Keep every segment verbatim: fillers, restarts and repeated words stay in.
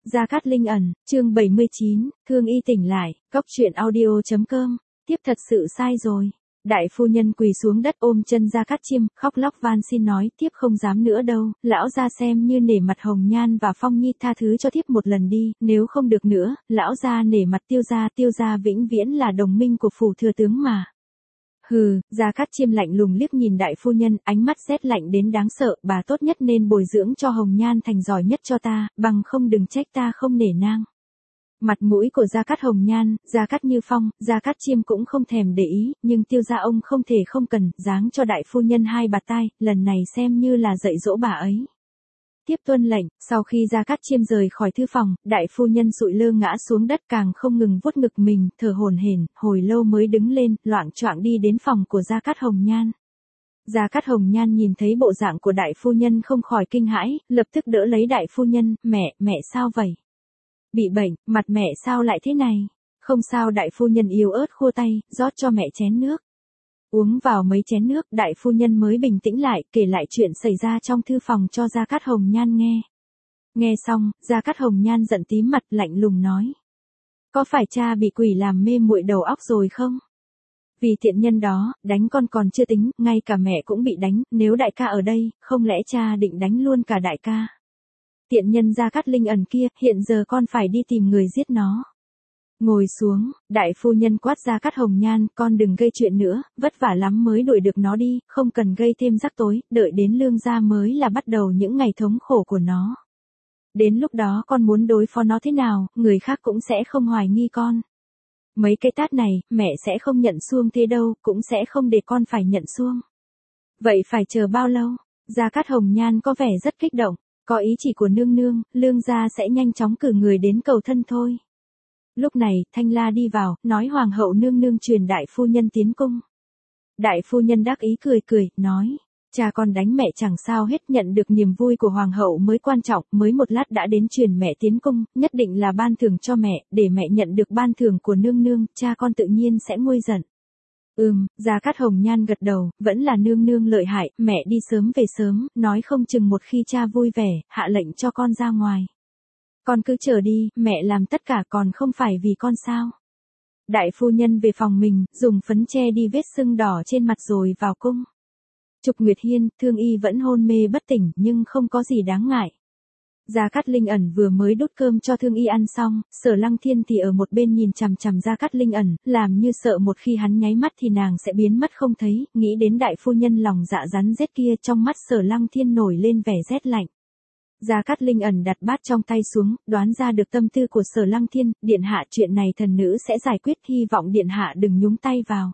Gia Cát Linh ẩn, chương bảy mươi chín, Thương Y tỉnh lại, cóc truyện audio chấm com, tiếp thật sự sai rồi. Đại phu nhân quỳ xuống đất ôm chân Gia Cát Chiêm, khóc lóc van xin nói, tiếp không dám nữa đâu, lão gia xem như nể mặt Hồng Nhan và Phong Nhi tha thứ cho tiếp một lần đi, nếu không được nữa, lão gia nể mặt Tiêu gia, Tiêu gia vĩnh viễn là đồng minh của phủ thừa tướng mà. Hừ, Gia Cát Chiêm lạnh lùng liếc nhìn đại phu nhân, ánh mắt rét lạnh đến đáng sợ, bà tốt nhất nên bồi dưỡng cho Hồng Nhan thành giỏi nhất cho ta, bằng không đừng trách ta không nể nang. Mặt mũi của Gia Cát Hồng Nhan, Gia Cát Như Phong, Gia Cát Chiêm cũng không thèm để ý, nhưng Tiêu gia ông không thể không cần, giáng cho đại phu nhân hai bạt tai, lần này xem như là dạy dỗ bà ấy. Tiếp tuân lệnh, sau khi Gia Cát Chiêm rời khỏi thư phòng, đại phu nhân sụi lơ ngã xuống đất càng không ngừng vuốt ngực mình, thở hổn hển, hồi lâu mới đứng lên, loạng choạng đi đến phòng của Gia Cát Hồng Nhan. Gia Cát Hồng Nhan nhìn thấy bộ dạng của đại phu nhân không khỏi kinh hãi, lập tức đỡ lấy đại phu nhân, mẹ, mẹ sao vậy? Bị bệnh, mặt mẹ sao lại thế này? Không sao, đại phu nhân yếu ớt khua tay, rót cho mẹ chén nước. Uống vào mấy chén nước, đại phu nhân mới bình tĩnh lại, kể lại chuyện xảy ra trong thư phòng cho Gia Cát Hồng Nhan nghe. Nghe xong, Gia Cát Hồng Nhan giận tím mặt, lạnh lùng nói. Có phải cha bị quỷ làm mê muội đầu óc rồi không? Vì tiện nhân đó, đánh con còn chưa tính, ngay cả mẹ cũng bị đánh, nếu đại ca ở đây, không lẽ cha định đánh luôn cả đại ca? Tiện nhân Gia Cát Linh ẩn kia, hiện giờ con phải đi tìm người giết nó. Ngồi xuống, đại phu nhân quát Gia Cát Hồng Nhan, con đừng gây chuyện nữa, vất vả lắm mới đuổi được nó đi, không cần gây thêm rắc rối, đợi đến lương gia mới là bắt đầu những ngày thống khổ của nó. Đến lúc đó con muốn đối phó nó thế nào, người khác cũng sẽ không hoài nghi con. Mấy cái tát này, mẹ sẽ không nhận xuông thế đâu, cũng sẽ không để con phải nhận xuông. Vậy phải chờ bao lâu? Gia Cát Hồng Nhan có vẻ rất kích động, có ý chỉ của nương nương, lương gia sẽ nhanh chóng cử người đến cầu thân thôi. Lúc này, Thanh La đi vào, nói hoàng hậu nương nương truyền đại phu nhân tiến cung. Đại phu nhân đắc ý cười cười, nói, cha con đánh mẹ chẳng sao hết, nhận được niềm vui của hoàng hậu mới quan trọng, mới một lát đã đến truyền mẹ tiến cung, nhất định là ban thưởng cho mẹ, để mẹ nhận được ban thưởng của nương nương, cha con tự nhiên sẽ nguôi giận. Ừm, Gia Cát Hồng Nhan gật đầu, vẫn là nương nương lợi hại, mẹ đi sớm về sớm, nói không chừng một khi cha vui vẻ, hạ lệnh cho con ra ngoài. Con cứ chờ đi, mẹ làm tất cả còn không phải vì con sao. Đại phu nhân về phòng mình, dùng phấn che đi vết sưng đỏ trên mặt rồi vào cung. Trục Nguyệt Hiên, Thương Y vẫn hôn mê bất tỉnh, nhưng không có gì đáng ngại. Gia Cát Linh ẩn vừa mới đút cơm cho Thương Y ăn xong, Sở Lăng Thiên thì ở một bên nhìn chằm chằm Gia Cát Linh ẩn, làm như sợ một khi hắn nháy mắt thì nàng sẽ biến mất không thấy, nghĩ đến đại phu nhân lòng dạ rắn rết kia, trong mắt Sở Lăng Thiên nổi lên vẻ rét lạnh. Gia Cát Linh ẩn đặt bát trong tay xuống, đoán ra được tâm tư của Sở Lăng Thiên, điện hạ chuyện này thần nữ sẽ giải quyết, hy vọng điện hạ đừng nhúng tay vào.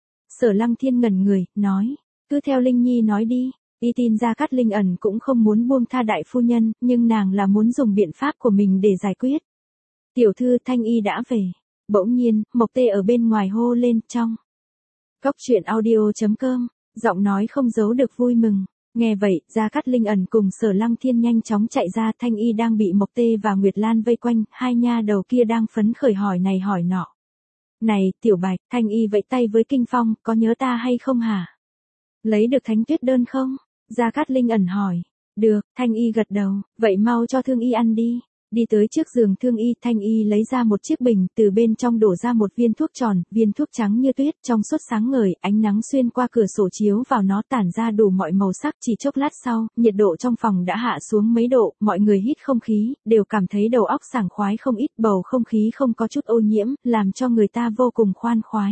Sở Lăng Thiên ngẩn người, nói, cứ theo Linh Nhi nói đi. Y tin Gia Cát Linh ẩn cũng không muốn buông tha đại phu nhân, nhưng nàng là muốn dùng biện pháp của mình để giải quyết. Tiểu thư Thanh Y đã về. Bỗng nhiên, Mộc Tê ở bên ngoài hô lên, trong. Cóc truyện audio chấm com, giọng nói không giấu được vui mừng. Nghe vậy, Gia Cát Linh ẩn cùng Sở Lăng Thiên nhanh chóng chạy ra, Thanh Y đang bị Mộc Tê và Nguyệt Lan vây quanh, hai nha đầu kia đang phấn khởi hỏi này hỏi nọ. Này, Tiểu Bạch, Thanh Y vẫy tay với Kinh Phong, có nhớ ta hay không hả? Lấy được thánh tuyết đơn không? Gia Cát Linh ẩn hỏi. Được, Thanh Y gật đầu, vậy mau cho Thương Y ăn đi. Đi tới trước giường Thương Y, Thanh Y lấy ra một chiếc bình, từ bên trong đổ ra một viên thuốc tròn, viên thuốc trắng như tuyết, trong suốt sáng ngời, ánh nắng xuyên qua cửa sổ chiếu vào nó tản ra đủ mọi màu sắc, chỉ chốc lát sau, nhiệt độ trong phòng đã hạ xuống mấy độ, mọi người hít không khí, đều cảm thấy đầu óc sảng khoái không ít, bầu không khí không có chút ô nhiễm, làm cho người ta vô cùng khoan khoái.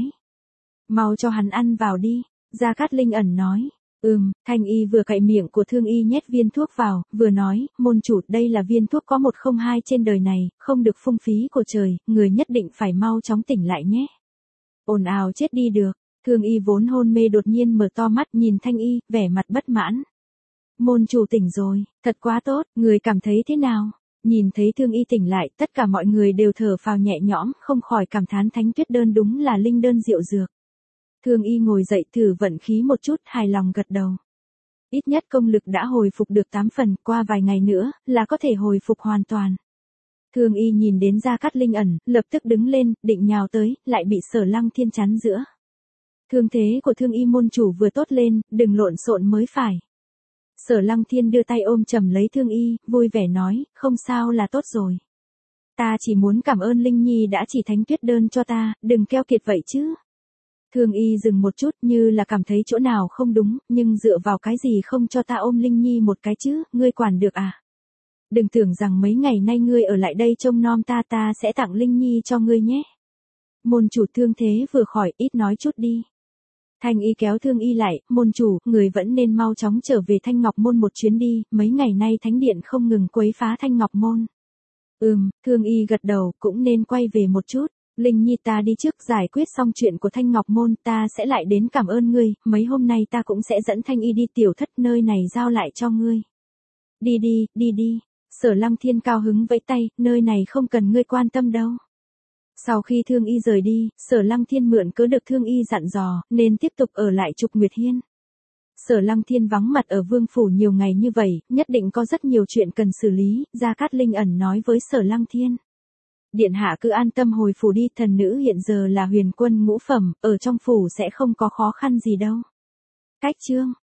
Mau cho hắn ăn vào đi, Gia Cát Linh ẩn nói. Ừm, Thanh Y vừa cạy miệng của Thương Y nhét viên thuốc vào, vừa nói, môn chủ, đây là viên thuốc có một không hai trên đời này, không được phung phí của trời, người nhất định phải mau chóng tỉnh lại nhé. Ồn ào chết đi được, Thương Y vốn hôn mê đột nhiên mở to mắt nhìn Thanh Y, vẻ mặt bất mãn. Môn chủ tỉnh rồi, thật quá tốt, người cảm thấy thế nào? Nhìn thấy Thương Y tỉnh lại, tất cả mọi người đều thở phào nhẹ nhõm, không khỏi cảm thán thánh tuyết đơn đúng là linh đơn diệu dược. Thương Y ngồi dậy thử vận khí một chút, hài lòng gật đầu. Ít nhất công lực đã hồi phục được tám phần, qua vài ngày nữa, là có thể hồi phục hoàn toàn. Thương Y nhìn đến Gia Cát Linh ẩn, lập tức đứng lên, định nhào tới, lại bị Sở Lăng Thiên chắn giữa. Thương thế của Thương Y môn chủ vừa tốt lên, đừng lộn xộn mới phải. Sở Lăng Thiên đưa tay ôm chầm lấy Thương Y, vui vẻ nói, không sao là tốt rồi. Ta chỉ muốn cảm ơn Linh Nhi đã chỉ thánh tuyết đơn cho ta, đừng keo kiệt vậy chứ. Thương y dừng một chút như là cảm thấy chỗ nào không đúng, nhưng dựa vào cái gì không cho ta ôm Linh Nhi một cái chứ, ngươi quản được à? Đừng tưởng rằng mấy ngày nay ngươi ở lại đây trông nom ta ta sẽ tặng Linh Nhi cho ngươi nhé. Môn chủ thương thế vừa khỏi, ít nói chút đi. Thanh y kéo thương y lại, môn chủ, người vẫn nên mau chóng trở về Thanh Ngọc Môn một chuyến đi, mấy ngày nay thánh điện không ngừng quấy phá Thanh Ngọc Môn. Ừm, thương y gật đầu, cũng nên quay về một chút. Linh Nhi ta đi trước giải quyết xong chuyện của Thanh Ngọc Môn, ta sẽ lại đến cảm ơn ngươi, mấy hôm nay ta cũng sẽ dẫn Thanh y đi tiểu thất nơi này giao lại cho ngươi. Đi đi, đi đi. Sở Lăng Thiên cao hứng vẫy tay, nơi này không cần ngươi quan tâm đâu. Sau khi Thương Y rời đi, Sở Lăng Thiên mượn cớ được Thương Y dặn dò, nên tiếp tục ở lại Trục Nguyệt Hiên. Sở Lăng Thiên vắng mặt ở Vương Phủ nhiều ngày như vậy, nhất định có rất nhiều chuyện cần xử lý, Gia Cát Linh ẩn nói với Sở Lăng Thiên. Điện hạ cứ an tâm hồi phủ đi, thần nữ hiện giờ là huyền quân ngũ phẩm, ở trong phủ sẽ không có khó khăn gì đâu. Cách chương